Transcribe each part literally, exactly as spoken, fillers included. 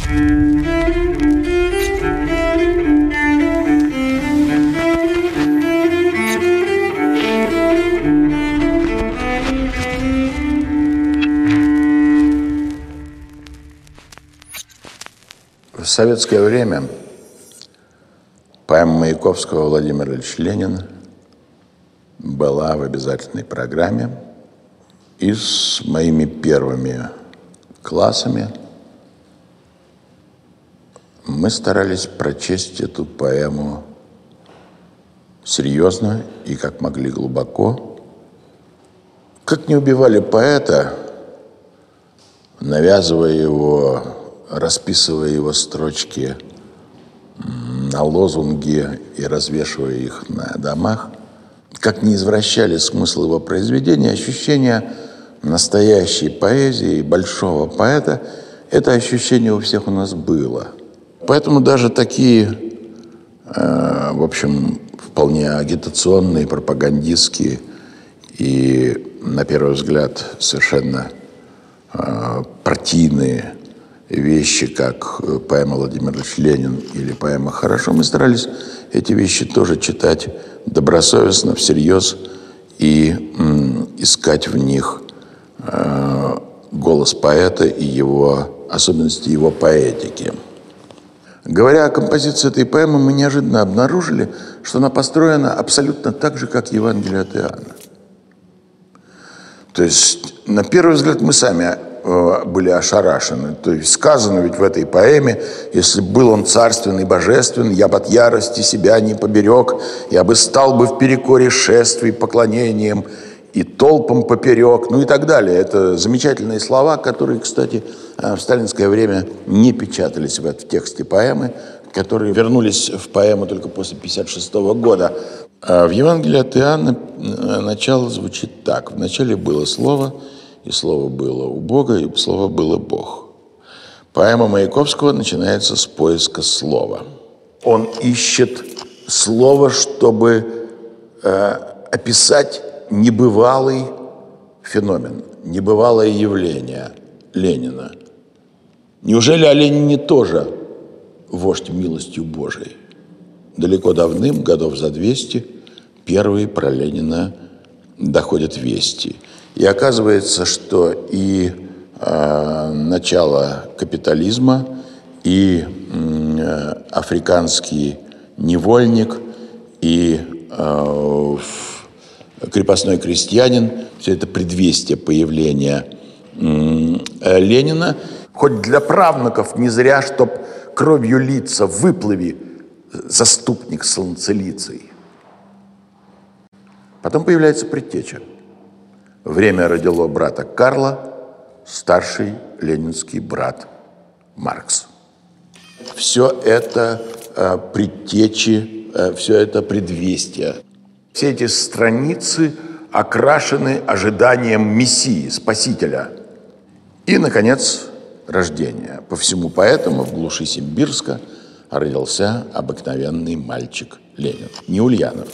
В советское время поэма Маяковского «Владимир Ильич Ленин» была в обязательной программе, и с моими первыми классами мы старались прочесть эту поэму серьезно и как могли глубоко. Как не убивали поэта, навязывая его, расписывая его строчки на лозунги и развешивая их на домах, как не извращали смысл его произведения, ощущение настоящей поэзии, большого поэта, это ощущение у всех у нас было. Поэтому даже такие, э, в общем, вполне агитационные, пропагандистские и, на первый взгляд, совершенно э, партийные вещи, как поэма «Владимир Ильич Ленин» или поэма «Хорошо», мы старались эти вещи тоже читать добросовестно, всерьез и м, искать в них э, голос поэта и его особенности его поэтики. Говоря о композиции этой поэмы, мы неожиданно обнаружили, что она построена абсолютно так же, как Евангелие от Иоанна. То есть, на первый взгляд, мы сами были ошарашены. То есть сказано ведь в этой поэме: если был он царственный, божественный, я бы от ярости себя не поберег, я бы стал бы в перекоре шествий, поклонением и толпам поперек, ну и так далее. Это замечательные слова, которые, кстати, в сталинское время не печатались в тексте поэмы, которые вернулись в поэму только после тысяча девятьсот пятьдесят шестого года. А в Евангелии от Иоанна начало звучит так: «Вначале было Слово, и Слово было у Бога, и Слово было Бог». Поэма Маяковского начинается с поиска слова. Он ищет слово, чтобы э, описать небывалый феномен, небывалое явление Ленина. Неужели о Ленине тоже вождь милостью Божией? Далеко давным, годов за двести, первые про Ленина доходят вести. И оказывается, что и э, начало капитализма, и э, африканский невольник, и э, крепостной крестьянин – все это предвестие появления э, Ленина. Хоть для правнуков не зря, чтоб кровью литься выплыви заступник солнцелицей. Потом появляется предтеча. Время родило брата Карла, старший ленинский брат Маркс. Все это э, предтечи, э, все это предвестие. Все эти страницы окрашены ожиданием Мессии, Спасителя. И, наконец, рождение. По всему поэтому в глуши Симбирска родился обыкновенный мальчик Ленин, не Ульянов.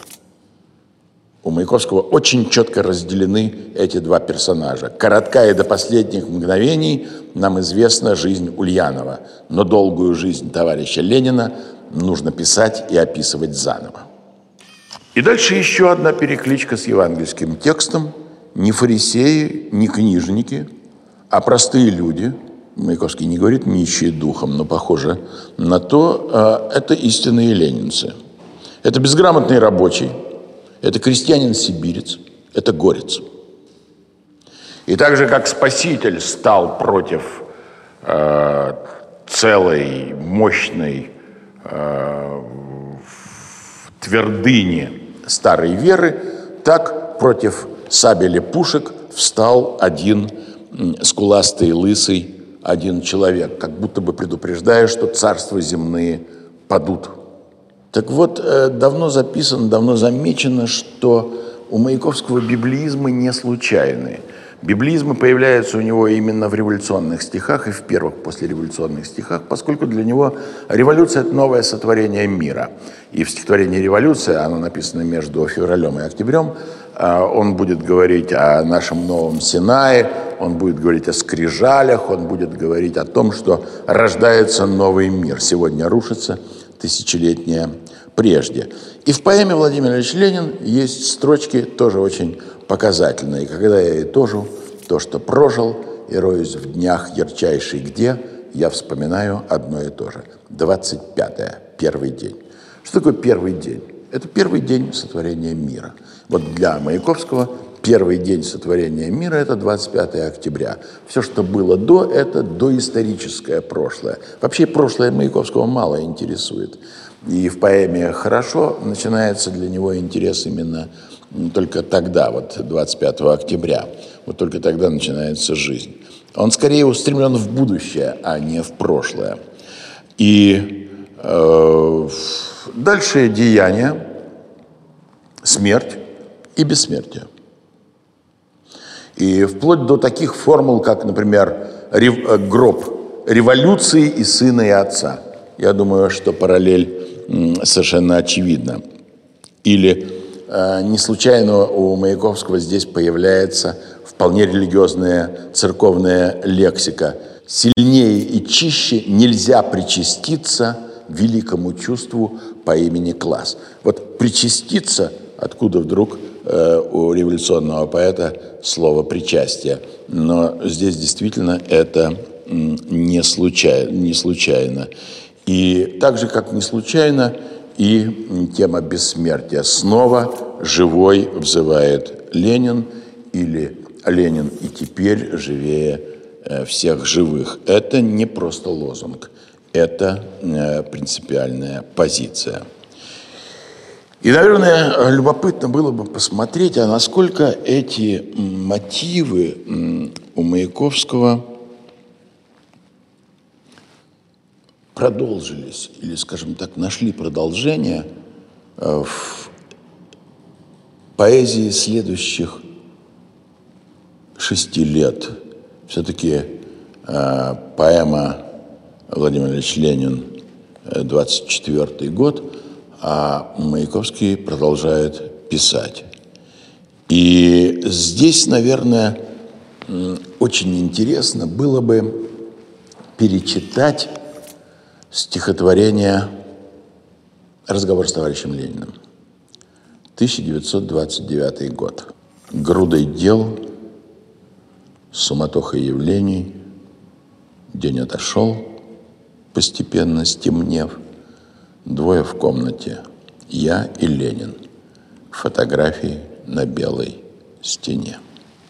У Маяковского очень четко разделены эти два персонажа. Короткая до последних мгновений нам известна жизнь Ульянова, но долгую жизнь товарища Ленина нужно писать и описывать заново. И дальше еще одна перекличка с евангельским текстом. Не фарисеи, не книжники, а простые люди. Маяковский не говорит «нищие духом», но похоже на то, это истинные ленинцы. Это безграмотный рабочий, это крестьянин-сибирец, это горец. И так же, как Спаситель стал против э, целой мощной э, твердыни старой веры, так против сабель и пушек встал один скуластый, лысый, один человек, как будто бы предупреждая, что царства земные падут. Так вот, давно записано, давно замечено, что у Маяковского библеизмы не случайны. Библизмы появляются у него именно в революционных стихах и в первых послереволюционных стихах, поскольку для него революция – это новое сотворение мира. И в стихотворении «Революция», оно написано между февралем и октябрем, он будет говорить о нашем новом Синае, он будет говорить о скрижалях, он будет говорить о том, что рождается новый мир. Сегодня рушится тысячелетнее прежде. И в поэме Владимир Ильич Ленин есть строчки тоже очень показательные. «Когда я итожу то, что прожил, и роюсь в днях ярчайший где, я вспоминаю одно и то же. двадцать пятое, первый день». Что такое первый день? Это первый день сотворения мира. Вот для Маяковского первый день сотворения мира – это двадцать пятое октября. Все, что было до, это доисторическое прошлое. Вообще прошлое Маяковского мало интересует. И в поэме «Хорошо» начинается для него интерес именно только тогда, вот двадцать пятого октября. Вот только тогда начинается жизнь. Он скорее устремлен в будущее, а не в прошлое. И э, дальше деяния, смерть и бессмертие. И вплоть до таких формул, как, например, рев, гроб революции и сына, и отца. Я думаю, что параллель м, совершенно очевидна. Или э, не случайно у Маяковского здесь появляется вполне религиозная церковная лексика. Сильнее и чище нельзя причаститься великому чувству по имени класс. Вот причаститься, откуда вдруг э, у революционного поэта слово «причастие». Но здесь действительно это м, не, случайно, не случайно. И так же, как не случайно, и тема бессмертия. Снова живой взывает Ленин, или Ленин и теперь живее э, всех живых. Это не просто лозунг, это э, принципиальная позиция. И, наверное, любопытно было бы посмотреть, а насколько эти мотивы у Маяковского продолжились, или, скажем так, нашли продолжение в поэзии следующих шести лет. Все-таки э, поэма Владимир Ильич Ленин, двадцать четвёртый год, а Маяковский продолжает писать. И здесь, наверное, очень интересно было бы перечитать стихотворение «Разговор с товарищем Лениным». тысяча девятьсот двадцать девятый год. Грудой дел, суматохой явлений, день отошел, постепенно стемнев. Двое в комнате, я и Ленин, фотографии на белой стене.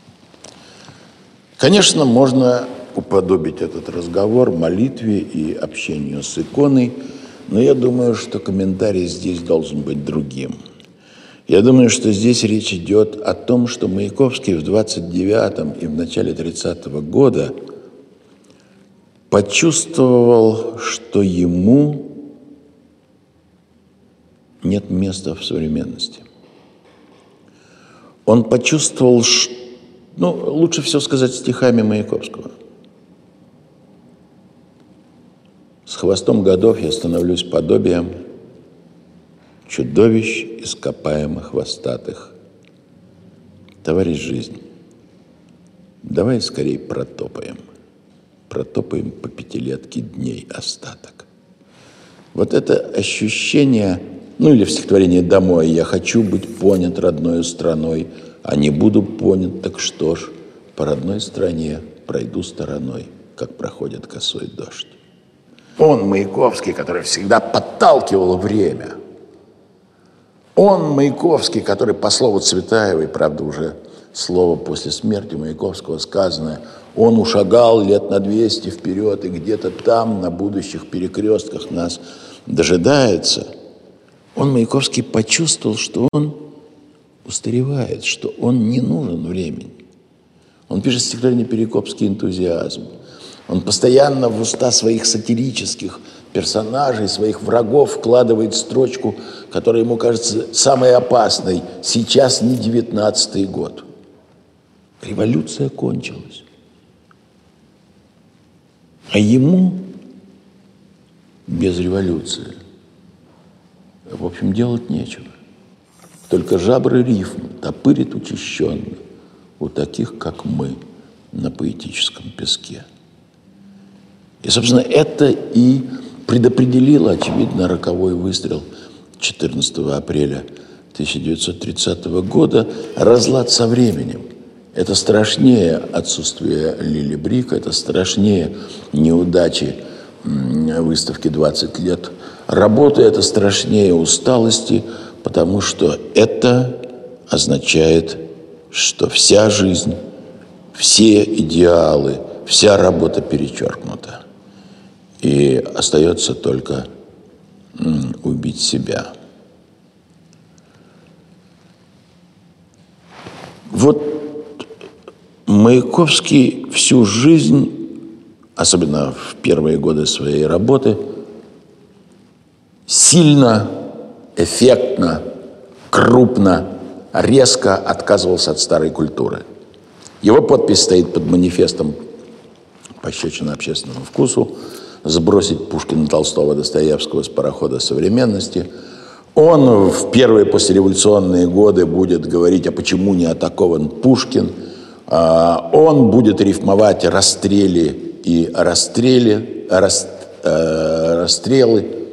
Конечно, можно уподобить этот разговор молитве и общению с иконой, но я думаю, что комментарий здесь должен быть другим. Я думаю, что здесь речь идет о том, что Маяковский в двадцать девятом и в начале тридцатого года почувствовал, что ему нет места в современности. Он почувствовал, что, ну, лучше всего сказать стихами Маяковского. С хвостом годов я становлюсь подобием чудовищ ископаемых хвостатых. Товарищ жизнь, давай скорее протопаем. Протопаем по пятилетке дней остаток. Вот это ощущение, ну или в стихотворении «Домой» «Я хочу быть понят родной страной, а не буду понят, так что ж, по родной стране пройду стороной, как проходит косой дождь». Он, Маяковский, который всегда подталкивал время. Он, Маяковский, который, по слову Цветаевой, правда, уже слово после смерти Маяковского сказанное, он ушагал лет на двести вперед, и где-то там, на будущих перекрестках нас дожидается. Он, Маяковский, почувствовал, что он устаревает, что он не нужен времени. Он пишет стихотворение «Перекопский энтузиазм». Он постоянно в уста своих сатирических персонажей, своих врагов вкладывает строчку, которая ему кажется самой опасной. Сейчас не девятнадцатый год. Революция кончилась. А ему без революции, в общем, делать нечего. Только жабры рифм топырит учащенно у таких, как мы, на поэтическом песке. И, собственно, это и предопределило, очевидно, роковой выстрел четырнадцатого апреля тысяча девятьсот тридцатого года, разлад со временем. Это страшнее отсутствие Лили Брика, это страшнее неудачи выставки «двадцать лет работы», это страшнее усталости, потому что это означает, что вся жизнь, все идеалы, вся работа перечеркнута. И остается только убить себя. Вот Маяковский всю жизнь, особенно в первые годы своей работы, сильно, эффектно, крупно, резко отказывался от старой культуры. Его подпись стоит под манифестом «Пощечина общественному вкусу», «Сбросить Пушкина, Толстого, Достоевского с парохода современности». Он в первые послереволюционные годы будет говорить, а почему не атакован Пушкин. Он будет рифмовать расстрели и расстрели, рас, э, расстрелы.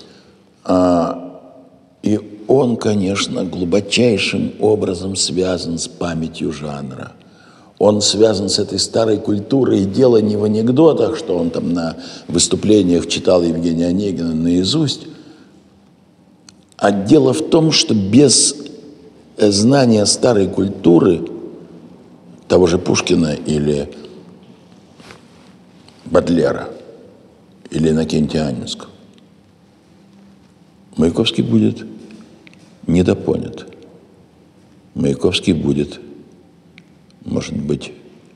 И он, конечно, глубочайшим образом связан с памятью жанра. Он связан с этой старой культурой. И дело не в анекдотах, что он там на выступлениях читал Евгения Онегина наизусть, а дело в том, что без знания старой культуры того же Пушкина или Бодлера или Иннокентия Анненского Маяковский будет недопонят. Маяковский будет, может быть,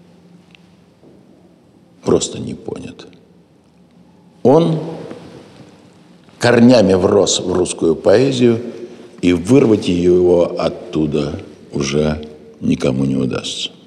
просто не понят. Он корнями врос в русскую поэзию, и вырвать его оттуда уже никому не удастся.